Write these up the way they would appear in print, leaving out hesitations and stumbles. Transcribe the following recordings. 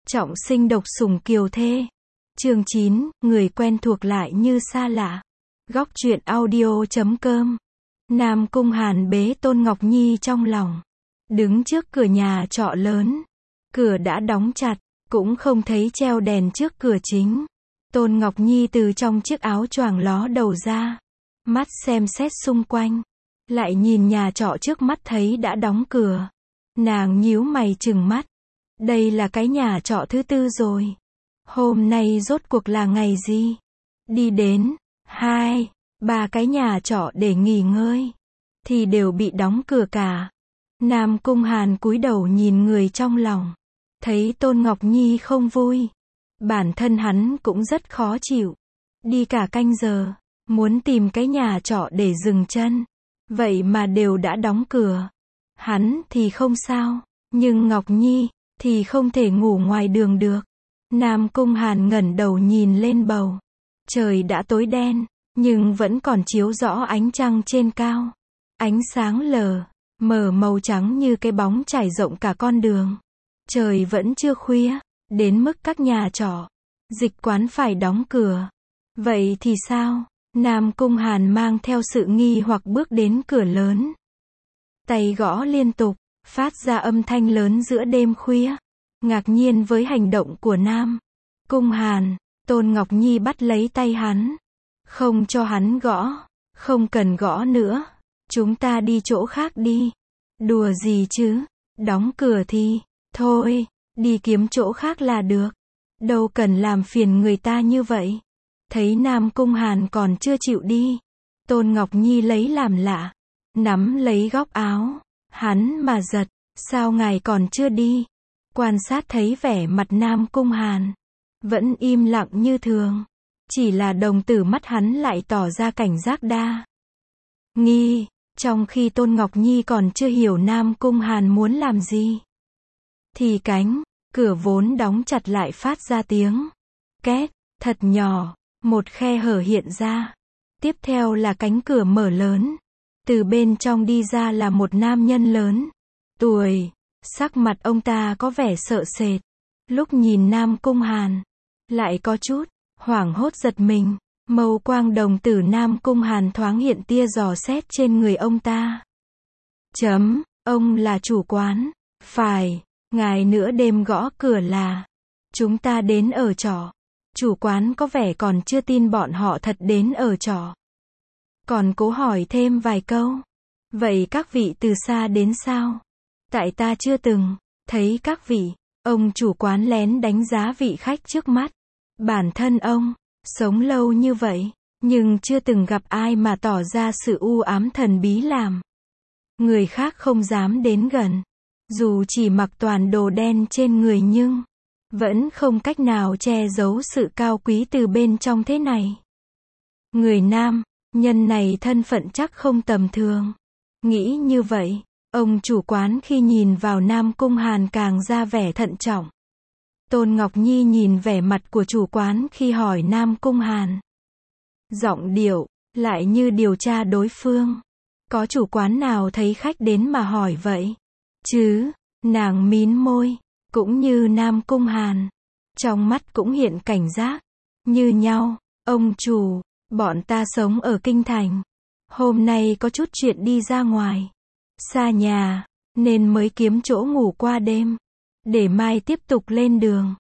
Trọng sinh độc sủng kiều thê. Chương 9, người quen thuộc lại như xa lạ. Góc truyện audio.com. Nam Cung Hàn bế Tôn Ngọc Nhi trong lòng. Đứng trước cửa nhà trọ lớn. Cửa đã đóng chặt, cũng không thấy treo đèn trước cửa chính. Tôn Ngọc Nhi từ trong chiếc áo choàng ló đầu ra. Mắt xem xét xung quanh. Lại nhìn nhà trọ trước mắt thấy đã đóng cửa. Nàng nhíu mày trừng mắt. Đây là cái nhà trọ thứ tư rồi. Hôm nay rốt cuộc là ngày gì? Đi đến 2, 3 cái nhà trọ để nghỉ ngơi, thì đều bị đóng cửa cả. Nam Cung Hàn cúi đầu nhìn người trong lòng. Thấy Tôn Ngọc Nhi không vui. Bản thân hắn cũng rất khó chịu. Đi cả canh giờ, muốn tìm cái nhà trọ để dừng chân. Vậy mà đều đã đóng cửa. Hắn thì không sao, nhưng Ngọc Nhi thì không thể ngủ ngoài đường được. Nam Cung Hàn ngẩng đầu nhìn lên bầu. Trời đã tối đen, nhưng vẫn còn chiếu rõ ánh trăng trên cao. Ánh sáng lờ mờ màu trắng như cái bóng trải rộng cả con đường. Trời vẫn chưa khuya, đến mức các nhà trọ, dịch quán phải đóng cửa. Vậy thì sao? Nam Cung Hàn mang theo sự nghi hoặc bước đến cửa lớn. Tay gõ liên tục, phát ra âm thanh lớn giữa đêm khuya. Ngạc nhiên với hành động của Nam Cung Hàn, Tôn Ngọc Nhi bắt lấy tay hắn. Không cho hắn gõ. Không cần gõ nữa. Chúng ta đi chỗ khác đi. Đùa gì chứ? Đóng cửa thì, thôi, đi kiếm chỗ khác là được. Đâu cần làm phiền người ta như vậy. Thấy Nam Cung Hàn còn chưa chịu đi. Tôn Ngọc Nhi lấy làm lạ. Nắm lấy góc áo. Hắn mà giật. Sao ngài còn chưa đi? Quan sát thấy vẻ mặt Nam Cung Hàn. Vẫn im lặng như thường. Chỉ là đồng tử mắt hắn lại tỏ ra cảnh giác đa nghi. Trong khi Tôn Ngọc Nhi còn chưa hiểu Nam Cung Hàn muốn làm gì, thì cánh cửa vốn đóng chặt lại phát ra tiếng két thật nhỏ. Một khe hở hiện ra. Tiếp theo là cánh cửa mở lớn. Từ bên trong đi ra là một nam nhân lớn tuổi. Sắc mặt ông ta có vẻ sợ sệt. Lúc nhìn Nam Cung Hàn, lại có chút hoảng hốt giật mình. Mâu quang đồng tử Nam Cung Hàn thoáng hiện tia dò xét trên người ông ta. Ông là chủ quán. Phải, ngài nửa đêm gõ cửa là chúng ta đến ở trọ. Chủ quán có vẻ còn chưa tin bọn họ thật đến ở trọ. Còn cố hỏi thêm vài câu. Vậy các vị từ xa đến sao? Tại ta chưa từng thấy các vị. Ông chủ quán lén đánh giá vị khách trước mắt. Bản thân ông sống lâu như vậy, nhưng chưa từng gặp ai mà tỏ ra sự u ám thần bí làm người khác không dám đến gần. Dù chỉ mặc toàn đồ đen trên người nhưng vẫn không cách nào che giấu sự cao quý từ bên trong thế này. Người nam nhân này thân phận chắc không tầm thường. Nghĩ như vậy, ông chủ quán khi nhìn vào Nam Cung Hàn càng ra vẻ thận trọng. Tôn Ngọc Nhi nhìn vẻ mặt của chủ quán khi hỏi Nam Cung Hàn. Giọng điệu lại như điều tra đối phương. Có chủ quán nào thấy khách đến mà hỏi vậy chứ? Nàng mím môi. Cũng như Nam Cung Hàn, trong mắt cũng hiện cảnh giác như nhau. Ông chủ, bọn ta sống ở Kinh Thành. Hôm nay có chút chuyện đi ra ngoài, xa nhà, nên mới kiếm chỗ ngủ qua đêm, để mai tiếp tục lên đường.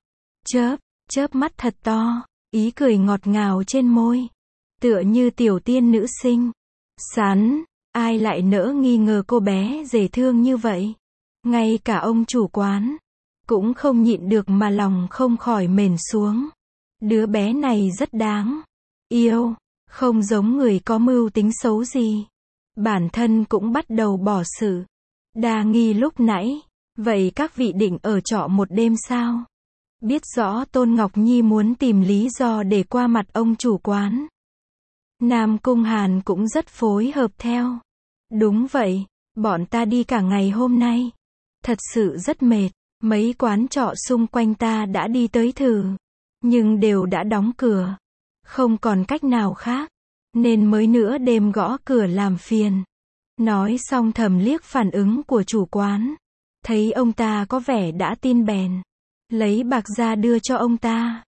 Chớp mắt thật to, ý cười ngọt ngào trên môi, tựa như tiểu tiên nữ sinh. Sán, ai lại nỡ nghi ngờ cô bé dễ thương như vậy? Ngay cả ông chủ quán cũng không nhịn được mà lòng không khỏi mềm xuống. Đứa bé này rất đáng yêu, không giống người có mưu tính xấu gì. Bản thân cũng bắt đầu bỏ sự đa nghi lúc nãy. Vậy các vị định ở trọ một đêm sao? Biết rõ Tôn Ngọc Nhi muốn tìm lý do để qua mặt ông chủ quán. Nam Cung Hàn cũng rất phối hợp theo. Đúng vậy, bọn ta đi cả ngày hôm nay. Thật sự rất mệt. Mấy quán trọ xung quanh ta đã đi tới thử, nhưng đều đã đóng cửa. Không còn cách nào khác, nên mới nửa đêm gõ cửa làm phiền. Nói xong thầm liếc phản ứng của chủ quán. Thấy ông ta có vẻ đã tin bèn Lấy bạc ra đưa cho ông ta.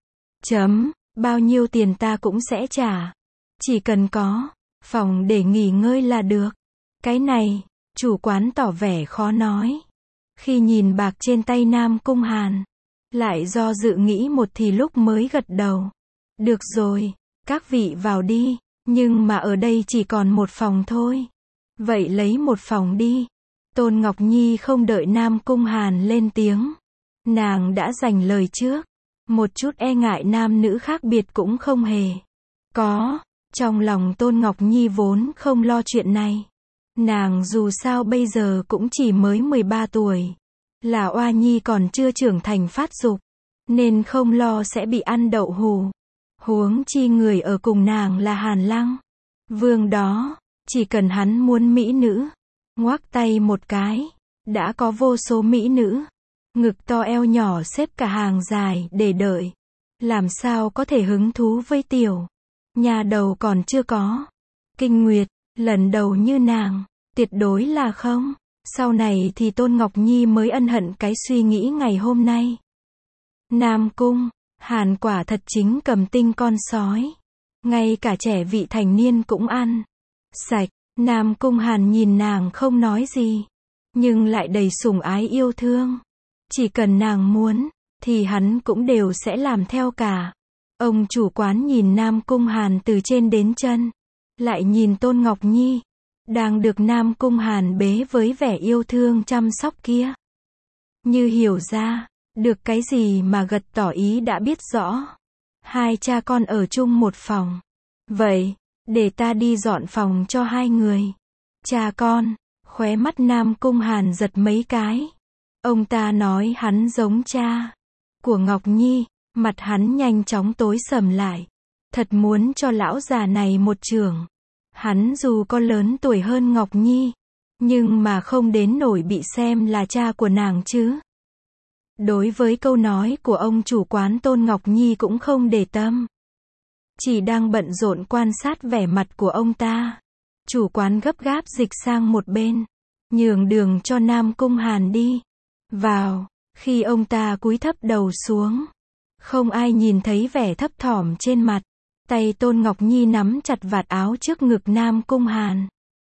Bao nhiêu tiền ta cũng sẽ trả. Chỉ cần có phòng để nghỉ ngơi là được. Cái này, chủ quán tỏ vẻ khó nói. Khi nhìn bạc trên tay Nam Cung Hàn, lại do dự nghĩ một thì lúc mới gật đầu. Được rồi, các vị vào đi, nhưng mà ở đây chỉ còn một phòng thôi. Vậy lấy một phòng đi. Tôn Ngọc Nhi không đợi Nam Cung Hàn lên tiếng. Nàng đã dành lời trước. Một chút e ngại nam nữ khác biệt cũng không hề có. Trong lòng Tôn Ngọc Nhi vốn không lo chuyện này. Nàng dù sao bây giờ cũng chỉ mới 13 tuổi. Là oa nhi còn chưa trưởng thành phát dục. Nên không lo sẽ bị ăn đậu hù. Huống chi người ở cùng nàng là Hàn Lăng Vương đó. Chỉ cần hắn muốn mỹ nữ, ngoắc tay một cái, đã có vô số mỹ nữ. Ngực to eo nhỏ xếp cả hàng dài để đợi. Làm sao có thể hứng thú với tiểu nhà đầu còn chưa có kinh nguyệt, lần đầu như nàng, tuyệt đối là không. Sau này thì Tôn Ngọc Nhi mới ân hận cái suy nghĩ ngày hôm nay. Nam Cung Hàn quả thật chính cầm tinh con sói. Ngay cả trẻ vị thành niên cũng ăn sạch. Nam Cung Hàn nhìn nàng không nói gì, nhưng lại đầy sủng ái yêu thương. Chỉ cần nàng muốn, thì hắn cũng đều sẽ làm theo cả. Ông chủ quán nhìn Nam Cung Hàn từ trên đến chân, lại nhìn Tôn Ngọc Nhi, đang được Nam Cung Hàn bế với vẻ yêu thương chăm sóc kia. Như hiểu ra, được cái gì mà gật tỏ ý đã biết rõ. Hai cha con ở chung một phòng. Vậy, để ta đi dọn phòng cho hai người. Cha con, khóe mắt Nam Cung Hàn giật mấy cái. Ông ta nói hắn giống cha của Ngọc Nhi, mặt hắn nhanh chóng tối sầm lại. Thật muốn cho lão già này một chưởng. Hắn dù có lớn tuổi hơn Ngọc Nhi, nhưng mà không đến nổi bị xem là cha của nàng chứ. Đối với câu nói của ông chủ quán, Tôn Ngọc Nhi cũng không để tâm. Chỉ đang bận rộn quan sát vẻ mặt của ông ta. Chủ quán gấp gáp dịch sang một bên, nhường đường cho Nam Cung Hàn đi vào. Khi ông ta cúi thấp đầu xuống, không ai nhìn thấy vẻ thấp thỏm trên mặt. Tay Tôn Ngọc Nhi nắm chặt vạt áo trước ngực Nam Cung Hàn.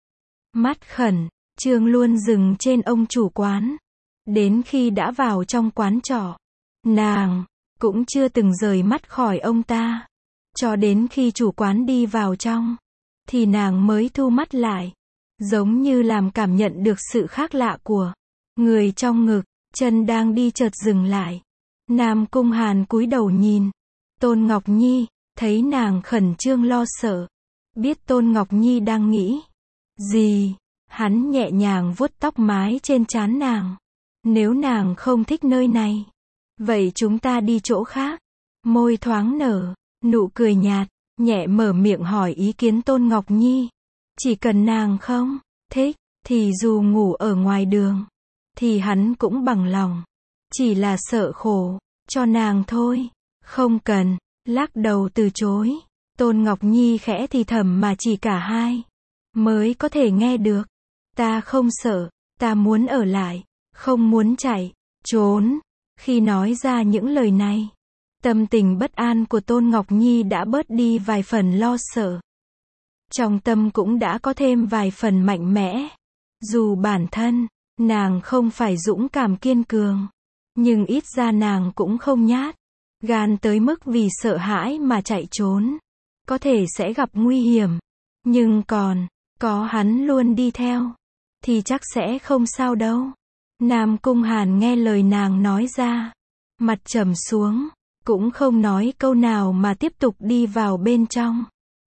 Mắt khẩn trương luôn dừng trên ông chủ quán. Đến khi đã vào trong quán trọ, nàng cũng chưa từng rời mắt khỏi ông ta. Cho đến khi chủ quán đi vào trong, thì nàng mới thu mắt lại. Giống như làm cảm nhận được sự khác lạ của người trong ngực. Chân đang đi chợt dừng lại. Nam Cung Hàn cúi đầu nhìn Tôn Ngọc Nhi, thấy nàng khẩn trương lo sợ. Biết Tôn Ngọc Nhi đang nghĩ gì, hắn nhẹ nhàng vuốt tóc mái trên trán nàng. Nếu nàng không thích nơi này, vậy chúng ta đi chỗ khác. Môi thoáng nở nụ cười nhạt, nhẹ mở miệng hỏi ý kiến Tôn Ngọc Nhi. Chỉ cần nàng không thích, thì dù ngủ ở ngoài đường, thì hắn cũng bằng lòng. Chỉ là sợ khổ cho nàng thôi. Không cần, lắc đầu từ chối. Tôn Ngọc Nhi khẽ thì thầm mà chỉ cả hai mới có thể nghe được. Ta không sợ, ta muốn ở lại, không muốn chạy trốn. Khi nói ra những lời này, tâm tình bất an của Tôn Ngọc Nhi đã bớt đi vài phần lo sợ. Trong tâm cũng đã có thêm vài phần mạnh mẽ. Dù bản thân nàng không phải dũng cảm kiên cường, nhưng ít ra nàng cũng không nhát gan tới mức vì sợ hãi mà chạy trốn. Có thể sẽ gặp nguy hiểm, nhưng còn có hắn luôn đi theo, thì chắc sẽ không sao đâu. Nam Cung Hàn nghe lời nàng nói ra, mặt trầm xuống, cũng không nói câu nào mà tiếp tục đi vào bên trong.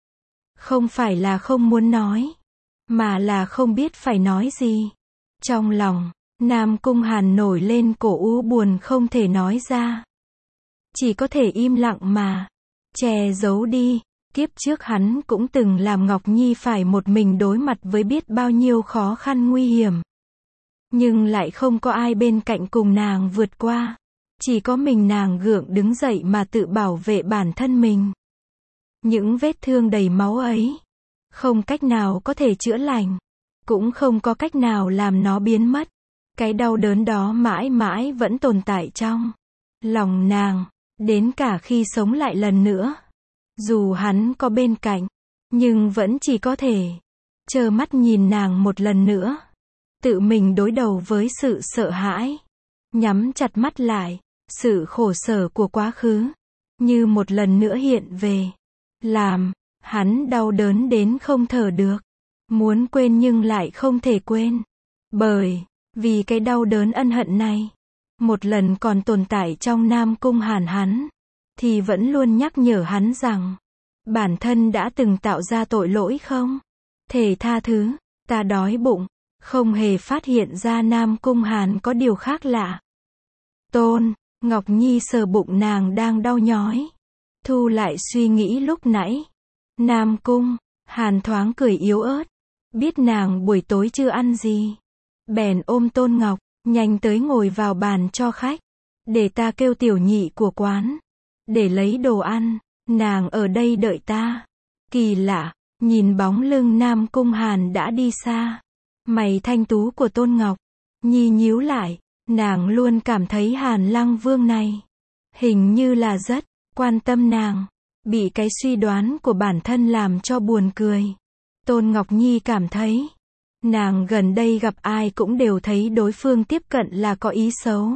Không phải là không muốn nói, mà là không biết phải nói gì. Trong lòng, Nam Cung Hàn nổi lên cổ u buồn không thể nói ra. Chỉ có thể im lặng mà che giấu đi. Kiếp trước hắn cũng từng làm Ngọc Nhi phải một mình đối mặt với biết bao nhiêu khó khăn nguy hiểm. Nhưng lại không có ai bên cạnh cùng nàng vượt qua. Chỉ có mình nàng gượng đứng dậy mà tự bảo vệ bản thân mình. Những vết thương đầy máu ấy, không cách nào có thể chữa lành, cũng không có cách nào làm nó biến mất. Cái đau đớn đó mãi mãi vẫn tồn tại trong lòng nàng, đến cả khi sống lại lần nữa. Dù hắn có bên cạnh, nhưng vẫn chỉ có thể trơ mắt nhìn nàng một lần nữa. Tự mình đối đầu với sự sợ hãi. Nhắm chặt mắt lại, sự khổ sở của quá khứ, như một lần nữa hiện về. Làm hắn đau đớn đến không thở được. Muốn quên nhưng lại không thể quên. Bởi vì cái đau đớn ân hận này, một lần còn tồn tại trong Nam Cung Hàn hắn, thì vẫn luôn nhắc nhở hắn rằng, bản thân đã từng tạo ra tội lỗi không thể tha thứ. Ta đói bụng, không hề phát hiện ra Nam Cung Hàn có điều khác lạ. Tôn Ngọc Nhi sờ bụng nàng đang đau nhói, thu lại suy nghĩ lúc nãy. Nam Cung Hàn thoáng cười yếu ớt, biết nàng buổi tối chưa ăn gì, bèn ôm Tôn Ngọc, nhanh tới ngồi vào bàn cho khách, để ta kêu tiểu nhị của quán để lấy đồ ăn, nàng ở đây đợi ta. Kỳ lạ, nhìn bóng lưng Nam Cung Hàn đã đi xa, mày thanh tú của Tôn Ngọc Nhi nhíu lại. Nàng luôn cảm thấy Hàn Lăng Vương này hình như là rất quan tâm nàng, bị cái suy đoán của bản thân làm cho buồn cười. Tôn Ngọc Nhi cảm thấy, nàng gần đây gặp ai cũng đều thấy đối phương tiếp cận là có ý xấu.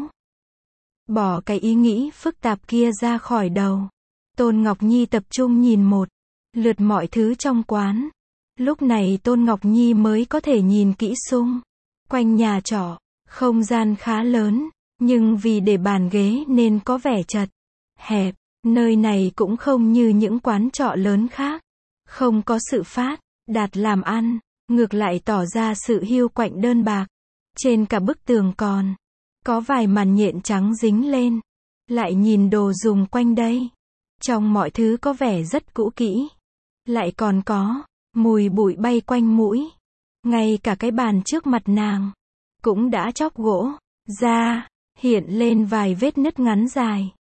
Bỏ cái ý nghĩ phức tạp kia ra khỏi đầu. Tôn Ngọc Nhi tập trung nhìn một lượt mọi thứ trong quán. Lúc này Tôn Ngọc Nhi mới có thể nhìn kỹ xung quanh nhà trọ. Không gian khá lớn, nhưng vì để bàn ghế nên có vẻ chật hẹp. Nơi này cũng không như những quán trọ lớn khác, không có sự phát đạt làm ăn, ngược lại tỏ ra sự hiu quạnh đơn bạc. Trên cả bức tường còn có vài màn nhện trắng dính lên. Lại nhìn đồ dùng quanh đây, trong mọi thứ có vẻ rất cũ kỹ, lại còn có mùi bụi bay quanh mũi. Ngay cả cái bàn trước mặt nàng cũng đã chóc gỗ ra, hiện lên vài vết nứt ngắn dài.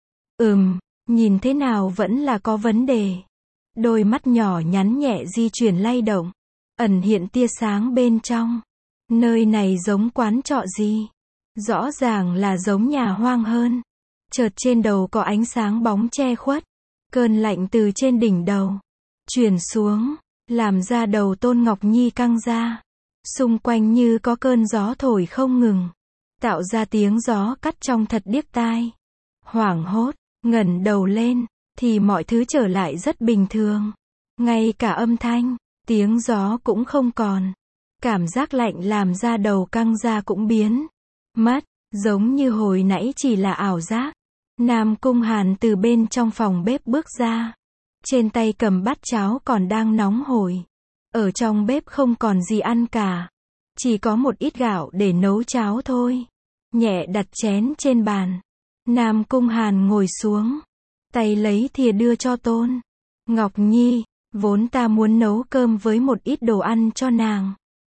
Nhìn thế nào vẫn là có vấn đề. Đôi mắt nhỏ nhắn nhẹ di chuyển lay động, ẩn hiện tia sáng bên trong. Nơi này giống quán trọ gì? Rõ ràng là giống nhà hoang hơn. Chợt trên đầu có ánh sáng bóng che khuất. Cơn lạnh từ trên đỉnh đầu truyền xuống, làm da đầu Tôn Ngọc Nhi căng ra. Xung quanh như có cơn gió thổi không ngừng, tạo ra tiếng gió cắt trong thật điếc tai. Hoảng hốt, ngẩng đầu lên, thì mọi thứ trở lại rất bình thường. Ngay cả âm thanh, tiếng gió cũng không còn. Cảm giác lạnh làm da đầu căng ra cũng biến mất, giống như hồi nãy chỉ là ảo giác. Nam Cung Hàn từ bên trong phòng bếp bước ra. Trên tay cầm bát cháo còn đang nóng hổi. Ở trong bếp không còn gì ăn cả. Chỉ có một ít gạo để nấu cháo thôi. Nhẹ đặt chén trên bàn. Nam Cung Hàn ngồi xuống. Tay lấy thìa đưa cho Tôn Ngọc Nhi. Vốn ta muốn nấu cơm với một ít đồ ăn cho nàng.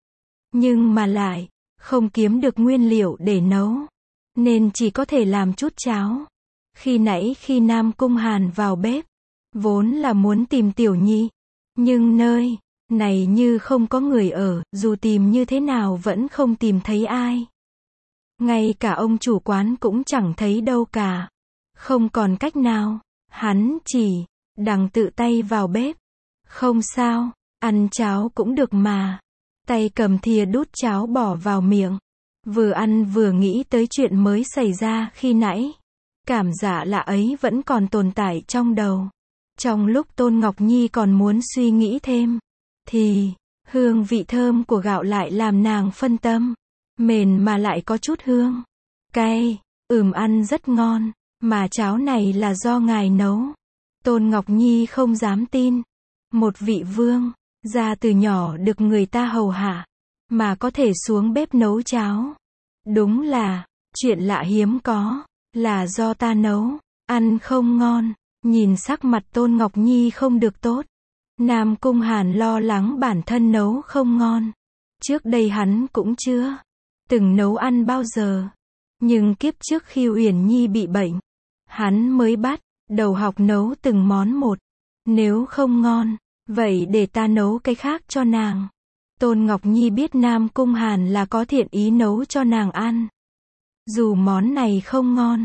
Nhưng mà lại không kiếm được nguyên liệu để nấu. Nên chỉ có thể làm chút cháo. Khi nãy khi Nam Cung Hàn vào bếp, vốn là muốn tìm Tiểu Nhi. Nhưng nơi này như không có người ở, dù tìm như thế nào vẫn không tìm thấy ai. Ngay cả ông chủ quán cũng chẳng thấy đâu cả. Không còn cách nào, hắn chỉ đành tự tay vào bếp. Không sao, ăn cháo cũng được mà. Tay cầm thìa đút cháo bỏ vào miệng. Vừa ăn vừa nghĩ tới chuyện mới xảy ra khi nãy. Cảm giác lạ ấy vẫn còn tồn tại trong đầu. Trong lúc Tôn Ngọc Nhi còn muốn suy nghĩ thêm, thì hương vị thơm của gạo lại làm nàng phân tâm. Mềm mà lại có chút hương cay, ăn rất ngon. Mà cháo này là do ngài nấu. Tôn Ngọc Nhi không dám tin. Một vị vương, ra từ nhỏ được người ta hầu hạ, mà có thể xuống bếp nấu cháo. Đúng là chuyện lạ hiếm có. Là do ta nấu, ăn không ngon. Nhìn sắc mặt Tôn Ngọc Nhi không được tốt. Nam Cung Hàn lo lắng bản thân nấu không ngon. Trước đây hắn cũng chưa từng nấu ăn bao giờ. Nhưng kiếp trước khi Uyển Nhi bị bệnh, hắn mới bắt đầu học nấu từng món một. Nếu không ngon, vậy để ta nấu cái khác cho nàng. Tôn Ngọc Nhi biết Nam Cung Hàn là có thiện ý nấu cho nàng ăn. Dù món này không ngon,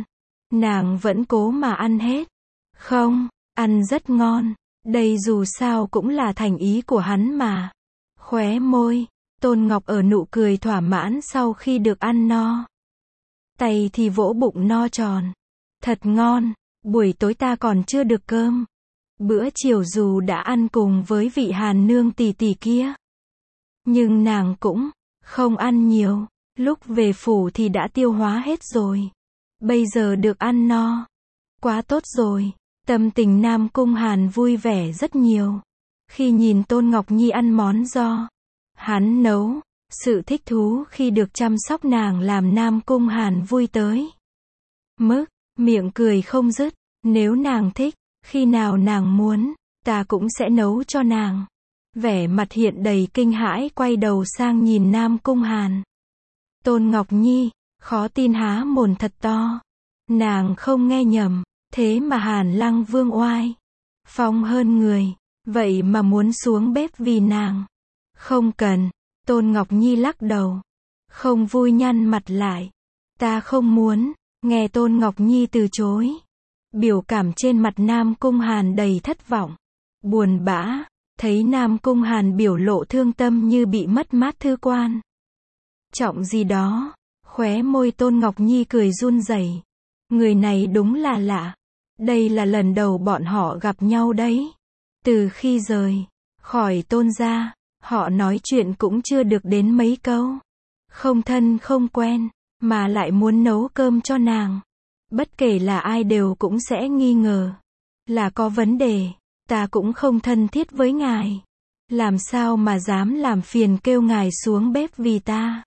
nàng vẫn cố mà ăn hết. Không, ăn rất ngon, đây dù sao cũng là thành ý của hắn mà. Khóe môi, Tôn Ngọc ở nụ cười thỏa mãn sau khi được ăn no. Tay thì vỗ bụng no tròn. Thật ngon, buổi tối ta còn chưa được cơm. Bữa chiều dù đã ăn cùng với vị Hàn nương tỷ tỷ kia, nhưng nàng cũng không ăn nhiều, lúc về phủ thì đã tiêu hóa hết rồi. Bây giờ được ăn no, quá tốt rồi. Tâm tình Nam Cung Hàn vui vẻ rất nhiều. Khi nhìn Tôn Ngọc Nhi ăn món do hắn nấu, sự thích thú khi được chăm sóc nàng làm Nam Cung Hàn vui tới mức miệng cười không dứt. Nếu nàng thích, khi nào nàng muốn, ta cũng sẽ nấu cho nàng. Vẻ mặt hiện đầy kinh hãi quay đầu sang nhìn Nam Cung Hàn. Tôn Ngọc Nhi, khó tin há mồm thật to. Nàng không nghe nhầm, thế mà Hàn Lăng Vương oai phong hơn người, vậy mà muốn xuống bếp vì nàng. Không cần, Tôn Ngọc Nhi lắc đầu, không vui nhăn mặt lại. Ta không muốn. Nghe Tôn Ngọc Nhi từ chối, biểu cảm trên mặt Nam Cung Hàn đầy thất vọng, buồn bã. Thấy Nam Cung Hàn biểu lộ thương tâm như bị mất mát thư quan trọng gì đó, khóe môi Tôn Ngọc Nhi cười run rẩy. Người này đúng là lạ. Đây là lần đầu bọn họ gặp nhau đấy. Từ khi rời khỏi Tôn gia, họ nói chuyện cũng chưa được đến mấy câu. Không thân không quen, mà lại muốn nấu cơm cho nàng. Bất kể là ai đều cũng sẽ nghi ngờ là có vấn đề. Ta cũng không thân thiết với ngài, làm sao mà dám làm phiền kêu ngài xuống bếp vì ta.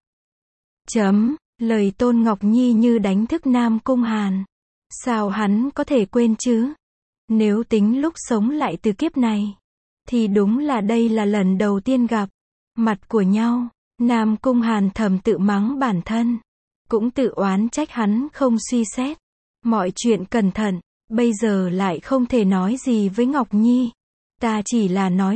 Lời Tôn Ngọc Nhi như đánh thức Nam Cung Hàn. Sao hắn có thể quên chứ? Nếu tính lúc sống lại từ kiếp này, thì đúng là đây là lần đầu tiên gặp mặt của nhau. Nam Cung Hàn thầm tự mắng bản thân, cũng tự oán trách hắn không suy xét mọi chuyện cẩn thận. Bây giờ lại không thể nói gì với Ngọc Nhi. Ta chỉ là nói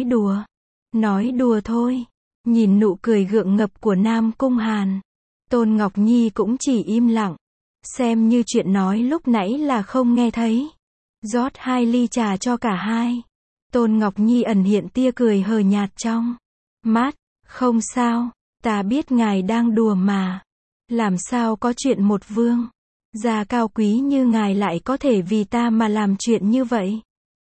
đùa thôi. Nhìn nụ cười gượng ngập của Nam Cung Hàn, Tôn Ngọc Nhi cũng chỉ im lặng, xem như chuyện nói lúc nãy là không nghe thấy. Rót 2 ly trà cho cả hai. Tôn Ngọc Nhi ẩn hiện tia cười hờ nhạt trong mắt. Không sao, ta biết ngài đang đùa mà. Làm sao có chuyện một vương gia cao quý như ngài lại có thể vì ta mà làm chuyện như vậy?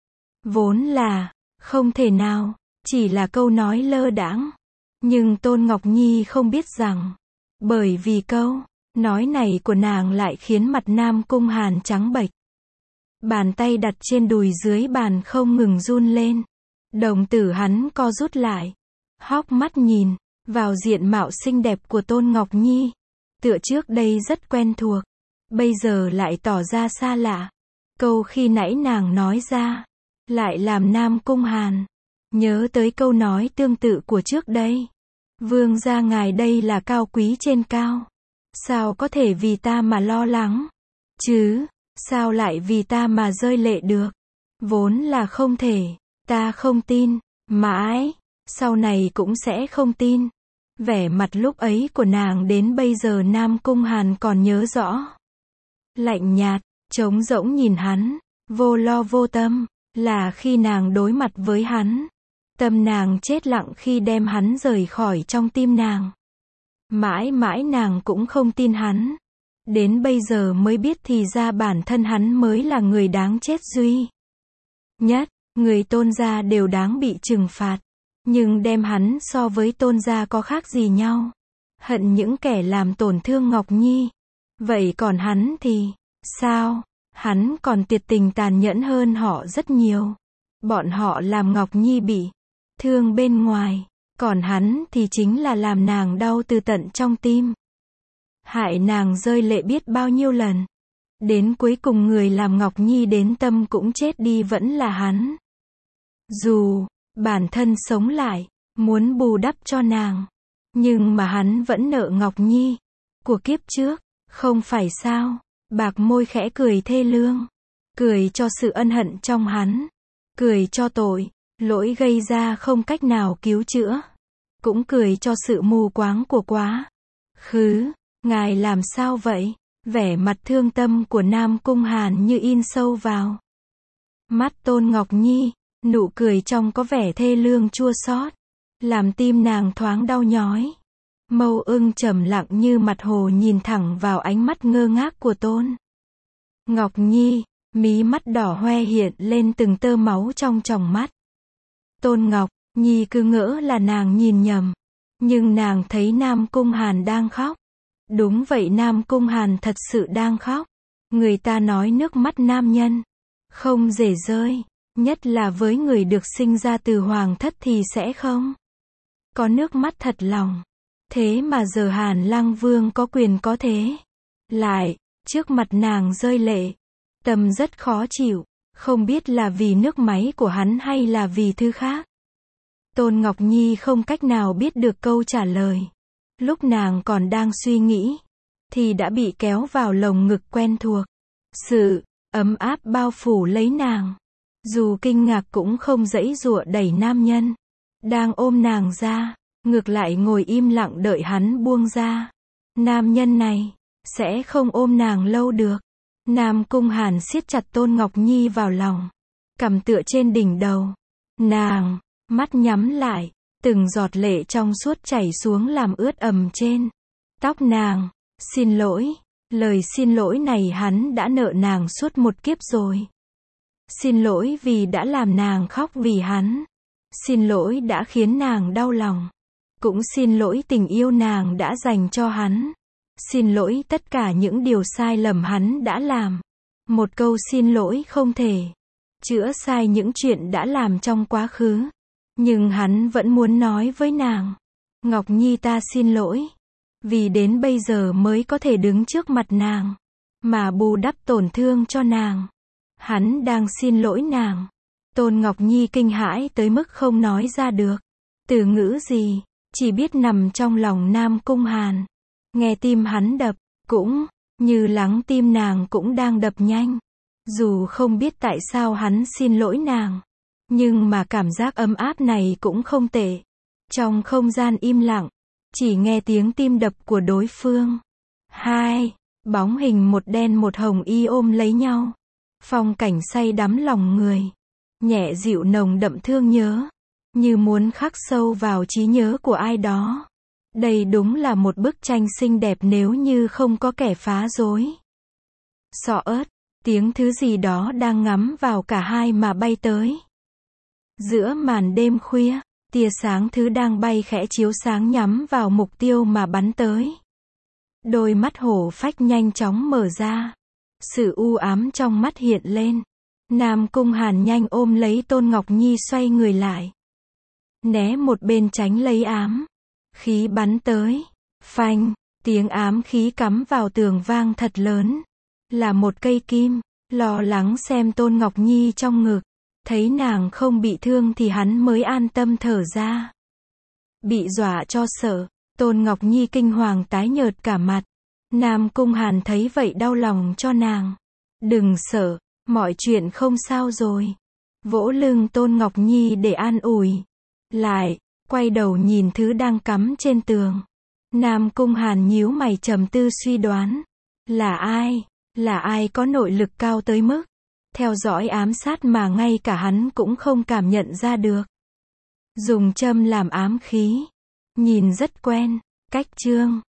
Vốn là không thể nào, chỉ là câu nói lơ đãng. Nhưng Tôn Ngọc Nhi không biết rằng, bởi vì câu nói này của nàng lại khiến mặt Nam Cung Hàn trắng bệch. Bàn tay đặt trên đùi dưới bàn không ngừng run lên. Đồng tử hắn co rút lại, hốc mắt nhìn vào diện mạo xinh đẹp của Tôn Ngọc Nhi. Tựa trước đây rất quen thuộc, bây giờ lại tỏ ra xa lạ. Câu khi nãy nàng nói ra, lại làm Nam Cung Hàn nhớ tới câu nói tương tự của trước đây. Vương gia ngài đây là cao quý trên cao. Sao có thể vì ta mà lo lắng? Chứ, sao lại vì ta mà rơi lệ được? Vốn là không thể, ta không tin, mãi, sau này cũng sẽ không tin. Vẻ mặt lúc ấy của nàng đến bây giờ Nam Cung Hàn còn nhớ rõ. Lạnh nhạt, trống rỗng nhìn hắn, vô lo vô tâm, là khi nàng đối mặt với hắn. Tâm nàng chết lặng khi đem hắn rời khỏi trong tim nàng. Mãi mãi nàng cũng không tin hắn. Đến bây giờ mới biết thì ra bản thân hắn mới là người đáng chết duy nhất. Người Tôn gia đều đáng bị trừng phạt. Nhưng đem hắn so với Tôn gia có khác gì nhau? Hận những kẻ làm tổn thương Ngọc Nhi. Vậy còn hắn thì sao? Hắn còn tuyệt tình tàn nhẫn hơn họ rất nhiều. Bọn họ làm Ngọc Nhi bị thương bên ngoài, còn hắn thì chính là làm nàng đau từ tận trong tim. Hại nàng rơi lệ biết bao nhiêu lần. Đến cuối cùng người làm Ngọc Nhi đến tâm cũng chết đi vẫn là hắn. Dù bản thân sống lại, muốn bù đắp cho nàng, nhưng mà hắn vẫn nợ Ngọc Nhi của kiếp trước, không phải sao? Bạc môi khẽ cười thê lương, cười cho sự ân hận trong hắn, cười cho tội lỗi gây ra không cách nào cứu chữa, cũng cười cho sự mù quáng của quá khứ. Ngài làm sao vậy? Vẻ mặt thương tâm của Nam Cung Hàn như in sâu vào mắt Tôn Ngọc Nhi, nụ cười trong có vẻ thê lương chua xót, làm tim nàng thoáng đau nhói. Mâu Ưng trầm lặng như mặt hồ nhìn thẳng vào ánh mắt ngơ ngác của Tôn Ngọc Nhi, mí mắt đỏ hoe hiện lên từng tơ máu trong tròng mắt. Tôn Ngọc Nhi cứ ngỡ là nàng nhìn nhầm, nhưng nàng thấy Nam Cung Hàn đang khóc. Đúng vậy, Nam Cung Hàn thật sự đang khóc. Người ta nói nước mắt nam nhân không dễ rơi, nhất là với người được sinh ra từ hoàng thất thì sẽ không có nước mắt thật lòng. Thế mà giờ Hàn Lăng Vương có quyền có thế, lại trước mặt nàng rơi lệ. Tâm rất khó chịu, không biết là vì nước máy của hắn hay là vì thứ khác. Tôn Ngọc Nhi không cách nào biết được câu trả lời. Lúc nàng còn đang suy nghĩ, thì đã bị kéo vào lồng ngực quen thuộc. Sự ấm áp bao phủ lấy nàng. Dù kinh ngạc cũng không giãy giụa đẩy nam nhân đang ôm nàng ra, ngược lại ngồi im lặng đợi hắn buông ra. Nam nhân này sẽ không ôm nàng lâu được. Nam Cung Hàn siết chặt Tôn Ngọc Nhi vào lòng, cằm tựa trên đỉnh đầu nàng, mắt nhắm lại, từng giọt lệ trong suốt chảy xuống làm ướt ẩm trên tóc nàng. Xin lỗi, lời xin lỗi này hắn đã nợ nàng suốt một kiếp rồi. Xin lỗi vì đã làm nàng khóc vì hắn. Xin lỗi đã khiến nàng đau lòng. Cũng xin lỗi tình yêu nàng đã dành cho hắn. Xin lỗi tất cả những điều sai lầm hắn đã làm. Một câu xin lỗi không thể chữa sai những chuyện đã làm trong quá khứ. Nhưng hắn vẫn muốn nói với nàng, Ngọc Nhi ta xin lỗi. Vì đến bây giờ mới có thể đứng trước mặt nàng, mà bù đắp tổn thương cho nàng. Hắn đang xin lỗi nàng. Tôn Ngọc Nhi kinh hãi tới mức không nói ra được từ ngữ gì, chỉ biết nằm trong lòng Nam Cung Hàn. Nghe tim hắn đập, cũng như lắng tim nàng cũng đang đập nhanh. Dù không biết tại sao hắn xin lỗi nàng, nhưng mà cảm giác ấm áp này cũng không tệ. Trong không gian im lặng, chỉ nghe tiếng tim đập của đối phương. Hai bóng hình một đen một hồng y ôm lấy nhau. Phong cảnh say đắm lòng người. Nhẹ dịu nồng đậm thương nhớ, như muốn khắc sâu vào trí nhớ của ai đó. Đây đúng là một bức tranh xinh đẹp nếu như không có kẻ phá rối. Xọ ớt, tiếng thứ gì đó đang ngắm vào cả hai mà bay tới. Giữa màn đêm khuya, tia sáng thứ đang bay khẽ chiếu sáng nhắm vào mục tiêu mà bắn tới. Đôi mắt hổ phách nhanh chóng mở ra. Sự u ám trong mắt hiện lên. Nam Cung Hàn nhanh ôm lấy Tôn Ngọc Nhi xoay người lại. Né một bên tránh lấy ám khí bắn tới. Phanh, tiếng ám khí cắm vào tường vang thật lớn. Là một cây kim. Lo lắng xem Tôn Ngọc Nhi trong ngực. Thấy nàng không bị thương thì hắn mới an tâm thở ra. Bị dọa cho sợ, Tôn Ngọc Nhi kinh hoàng tái nhợt cả mặt. Nam Cung Hàn thấy vậy đau lòng cho nàng. Đừng sợ, mọi chuyện không sao rồi. Vỗ lưng Tôn Ngọc Nhi để an ủi. Lại, quay đầu nhìn thứ đang cắm trên tường. Nam Cung Hàn nhíu mày trầm tư suy đoán. Là ai? Là ai có nội lực cao tới mức theo dõi ám sát mà ngay cả hắn cũng không cảm nhận ra được. Dùng châm làm ám khí. Nhìn rất quen. Cách chương